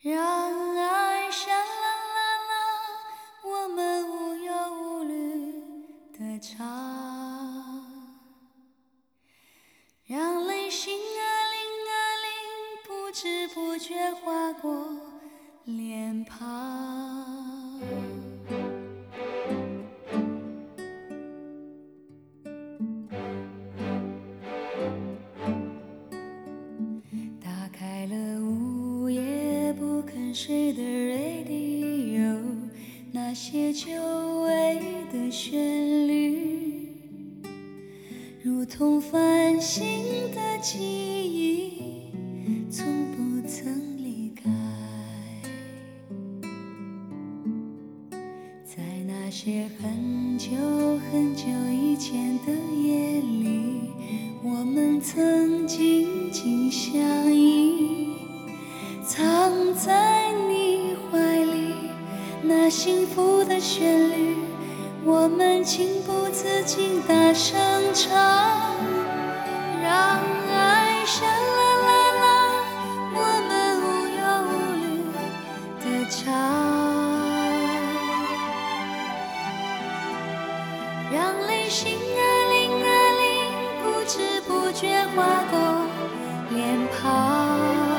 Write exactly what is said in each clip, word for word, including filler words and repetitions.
让爱沙啦啦啦，我们无忧无虑地唱，让泪星啊铃啊铃，不知不觉划过脸庞。打开了午夜不肯睡的 radio， 那些久违的旋律，如同繁星的记忆，从不曾离开。在那些很久很久以前的夜里，我们曾紧紧相依，藏在你怀里，那幸福的旋律，我们情不自禁大声唱，让爱沙啦啦啦，我们无忧无虑地唱，让泪星啊铃啊铃，不知不觉划过脸庞。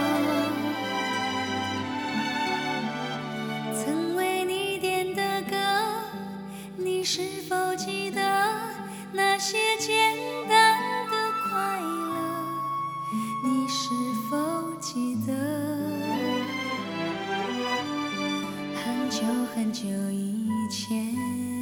曾为你点的歌，你是否记得那些简单的快乐？你是否记得很久很久以前？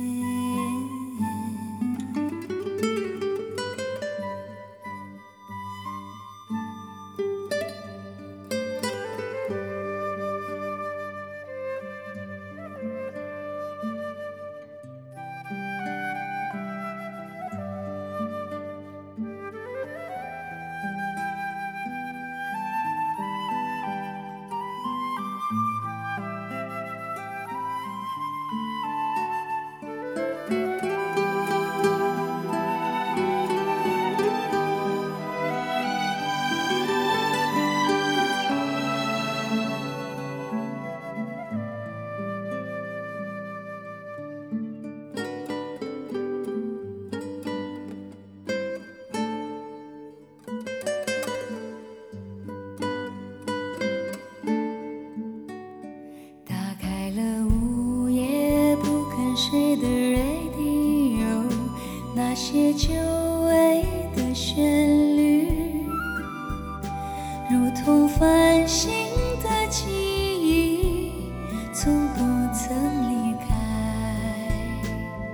睡的 radio， 那些久违的旋律，如同繁星的记忆，从不曾离开。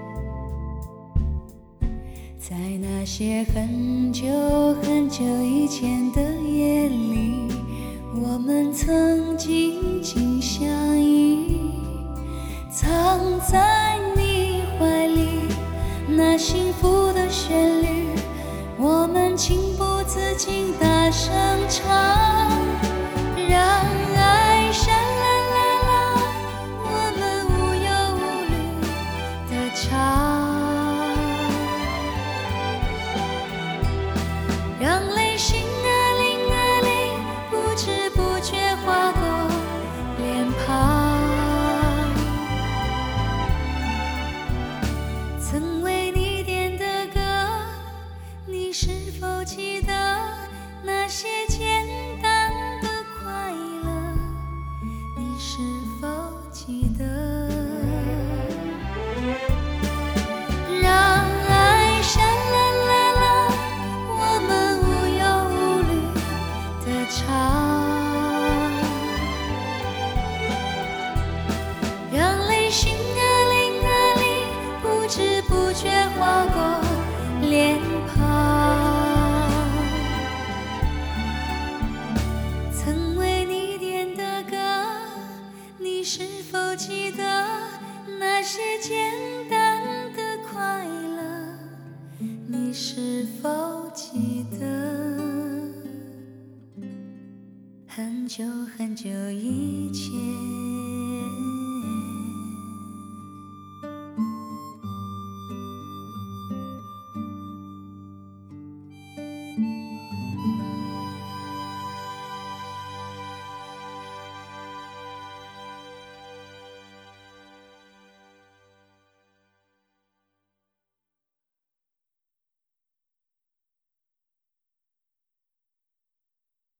在那些很久很久以前的夜里，我们曾紧紧相依，藏在你怀里，那幸福的旋律，我们情不自禁大声唱，让爱沙啦啦啦，我们无忧无虑地唱，让泪星啊铃啊铃，不知不觉划过脸庞。曾为你点的歌，你是否记得那些简单的快乐？你是否记得让爱沙啦啦啦，我们无忧无虑地唱，让泪星啊铃啊铃，不知不觉划过脸庞。曾为你点的歌，你是否记得那些简单的快乐？你是否记得很久很久以前？